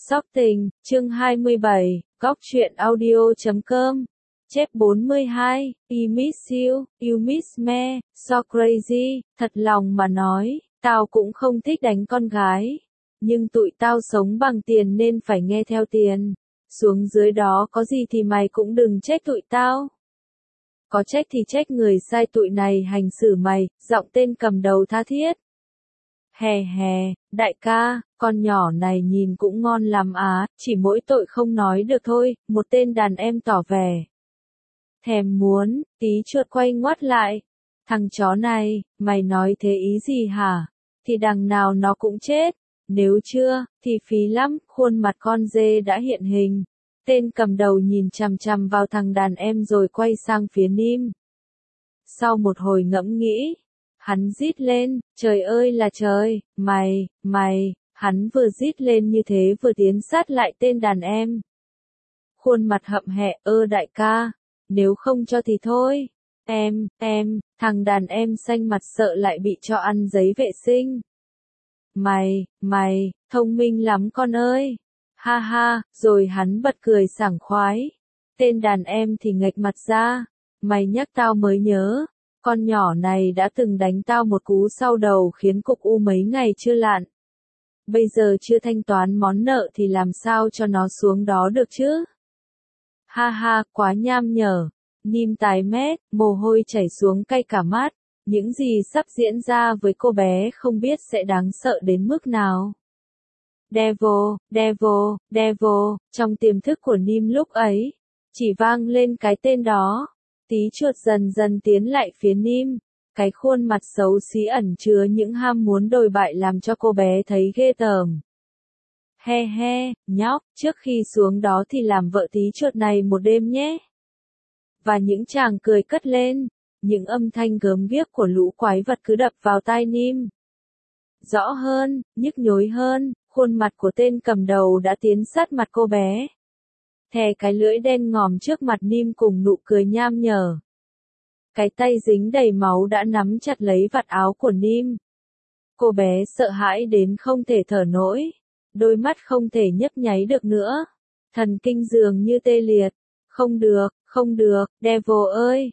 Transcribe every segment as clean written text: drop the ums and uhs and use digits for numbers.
Sóc Tình, chương 27, Góc truyện audio.com. Chép 42, I miss you, you miss me, so crazy, thật lòng mà nói, tao cũng không thích đánh con gái. Nhưng tụi tao sống bằng tiền nên phải nghe theo tiền. Xuống dưới đó có gì thì mày cũng đừng trách tụi tao. Có trách thì trách người sai tụi này hành xử mày, giọng tên cầm đầu tha thiết. Hè hè, đại ca, con nhỏ này nhìn cũng ngon lắm á, chỉ mỗi tội không nói được thôi, một tên đàn em tỏ vẻ. Thèm muốn, tí chuột quay ngoắt lại. Thằng chó này, mày nói thế ý gì hả? Thì đằng nào nó cũng chết. Nếu chưa, thì phí lắm, khuôn mặt con dê đã hiện hình. Tên cầm đầu nhìn chằm chằm vào thằng đàn em rồi quay sang phía Nim. Sau một hồi ngẫm nghĩ, hắn rít lên, trời ơi là trời, mày, hắn vừa rít lên như thế vừa tiến sát lại tên đàn em. Khuôn mặt hậm hẹ, đại ca, nếu không cho thì thôi, thằng đàn em xanh mặt sợ lại bị cho ăn giấy vệ sinh. Mày, thông minh lắm con ơi, ha ha, rồi hắn bật cười sảng khoái. Tên đàn em thì nghệch mặt ra, mày nhắc tao mới nhớ. Con nhỏ này đã từng đánh tao một cú sau đầu khiến cục u mấy ngày chưa lạn. Bây giờ chưa thanh toán món nợ thì làm sao cho nó xuống đó được chứ? Ha ha, quá nham nhở. Nim tái mét, mồ hôi chảy xuống cay cả mắt. Những gì sắp diễn ra với cô bé không biết sẽ đáng sợ đến mức nào. Devil, trong tiềm thức của Nim lúc ấy, chỉ vang lên cái tên đó. Tí chuột dần dần tiến lại phía Nim, cái khuôn mặt xấu xí ẩn chứa những ham muốn đồi bại làm cho cô bé thấy ghê tởm. He, nhóc, trước khi xuống đó thì làm vợ tí chuột này một đêm nhé. Và những chàng cười cất lên, những âm thanh gớm ghiếc của lũ quái vật cứ đập vào tai Nim. Rõ hơn, nhức nhối hơn, khuôn mặt của tên cầm đầu đã tiến sát mặt cô bé. Thè cái lưỡi đen ngòm trước mặt Nim cùng nụ cười nham nhở. Cái tay dính đầy máu đã nắm chặt lấy vạt áo của Nim. Cô bé sợ hãi đến không thể thở nổi, đôi mắt không thể nhấp nháy được nữa. Thần kinh dường như tê liệt. Không được, Devil ơi.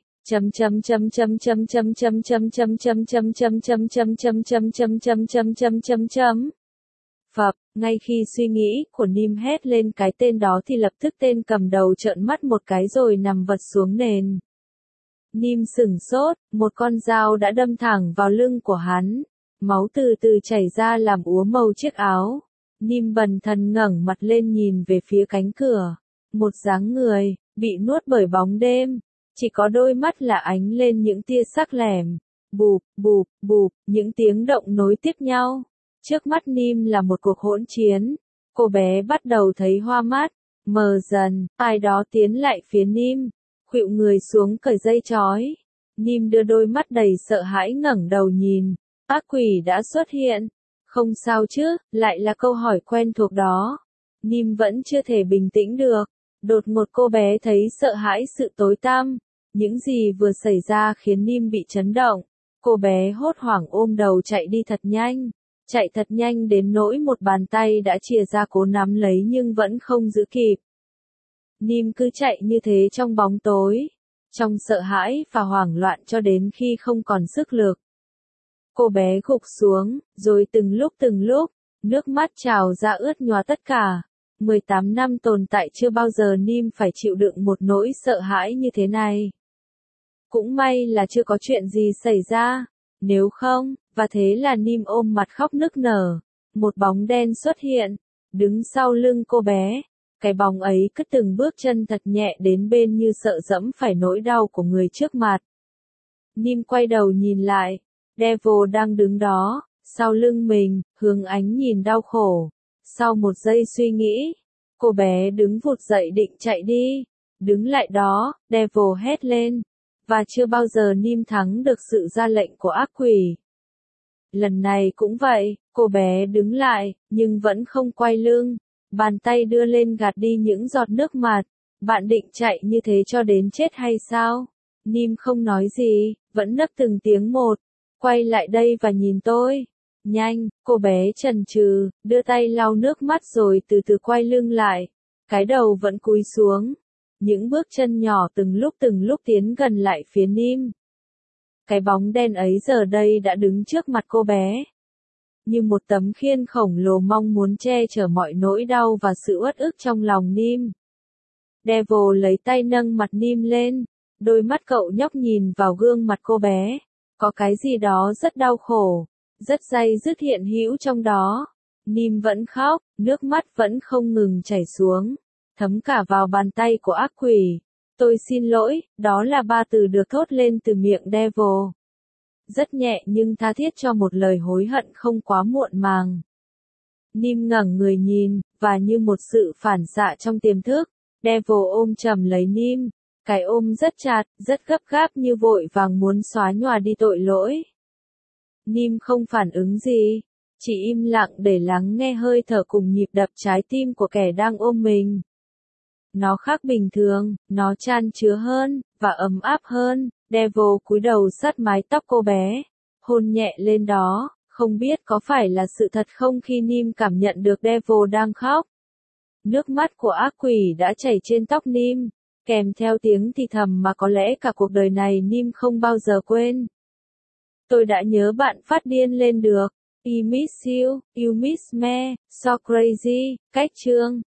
Phập, ngay khi suy nghĩ của Nim hét lên cái tên đó thì lập tức tên cầm đầu trợn mắt một cái rồi nằm vật xuống nền. Nim sửng sốt, một con dao đã đâm thẳng vào lưng của hắn. Máu từ từ chảy ra làm úa màu chiếc áo. Nim bần thần ngẩng mặt lên nhìn về phía cánh cửa. Một dáng người, bị nuốt bởi bóng đêm. Chỉ có đôi mắt là ánh lên những tia sắc lẻm. Bụp, những tiếng động nối tiếp nhau. Trước mắt Nim là một cuộc hỗn chiến. Cô bé bắt đầu thấy hoa mắt. Mờ dần, ai đó tiến lại phía Nim. Khuỵu người xuống cởi dây trói. Nim đưa đôi mắt đầy sợ hãi ngẩng đầu nhìn. Ác quỷ đã xuất hiện. Không sao chứ, lại là câu hỏi quen thuộc đó. Nim vẫn chưa thể bình tĩnh được. Đột ngột cô bé thấy sợ hãi sự tối tăm. Những gì vừa xảy ra khiến Nim bị chấn động. Cô bé hốt hoảng ôm đầu chạy đi thật nhanh. Chạy thật nhanh đến nỗi một bàn tay đã chìa ra cố nắm lấy nhưng vẫn không giữ kịp. Nim cứ chạy như thế trong bóng tối. Trong sợ hãi và hoảng loạn cho đến khi không còn sức lực. Cô bé gục xuống, rồi từng lúc, nước mắt trào ra ướt nhòa tất cả. 18 năm tồn tại chưa bao giờ Nim phải chịu đựng một nỗi sợ hãi như thế này. Cũng may là chưa có chuyện gì xảy ra. Nếu không, và thế là Nim ôm mặt khóc nức nở. Một bóng đen xuất hiện, đứng sau lưng cô bé. Cái bóng ấy cứ từng bước chân thật nhẹ đến bên như sợ dẫm phải nỗi đau của người trước mặt. Nim quay đầu nhìn lại. Devil đang đứng đó, sau lưng mình, hướng ánh nhìn đau khổ. Sau một giây suy nghĩ, cô bé đứng vụt dậy định chạy đi. Đứng lại đó, Devil hét lên. Và chưa bao giờ Nim thắng được sự ra lệnh của ác quỷ. Lần này cũng vậy, cô bé đứng lại, nhưng vẫn không quay lưng. Bàn tay đưa lên gạt đi những giọt nước mặt. Bạn định chạy như thế cho đến chết hay sao? Nim không nói gì, vẫn nấc từng tiếng một. Quay lại đây và nhìn tôi. Nhanh, cô bé chần chừ, đưa tay lau nước mắt rồi từ từ quay lưng lại. Cái đầu vẫn cúi xuống. Những bước chân nhỏ từng lúc tiến gần lại phía Nim. Cái bóng đen ấy giờ đây đã đứng trước mặt cô bé. Như một tấm khiên khổng lồ mong muốn che chở mọi nỗi đau và sự uất ức trong lòng Nim. Devil lấy tay nâng mặt Nim lên. Đôi mắt cậu nhóc nhìn vào gương mặt cô bé. Có cái gì đó rất đau khổ, rất day dứt hiện hữu trong đó. Nim vẫn khóc, nước mắt vẫn không ngừng chảy xuống, thấm cả vào bàn tay của ác quỷ. Tôi xin lỗi, đó là ba từ được thốt lên từ miệng Devil. Rất nhẹ nhưng tha thiết cho một lời hối hận không quá muộn màng. Nim ngẩng người nhìn, và như một sự phản xạ trong tiềm thức, Devil ôm chầm lấy Nim. Cái ôm rất chặt, rất gấp gáp như vội vàng muốn xóa nhòa đi tội lỗi. Nim không phản ứng gì, chỉ im lặng để lắng nghe hơi thở cùng nhịp đập trái tim của kẻ đang ôm mình. Nó khác bình thường, nó chan chứa hơn, và ấm áp hơn. Devil cúi đầu sát mái tóc cô bé, hôn nhẹ lên đó, không biết có phải là sự thật không khi Nim cảm nhận được Devil đang khóc. Nước mắt của ác quỷ đã chảy trên tóc Nim, kèm theo tiếng thì thầm mà có lẽ cả cuộc đời này Nim không bao giờ quên. Tôi đã nhớ bạn phát điên lên được. I miss you, you miss me, so crazy. Cách chương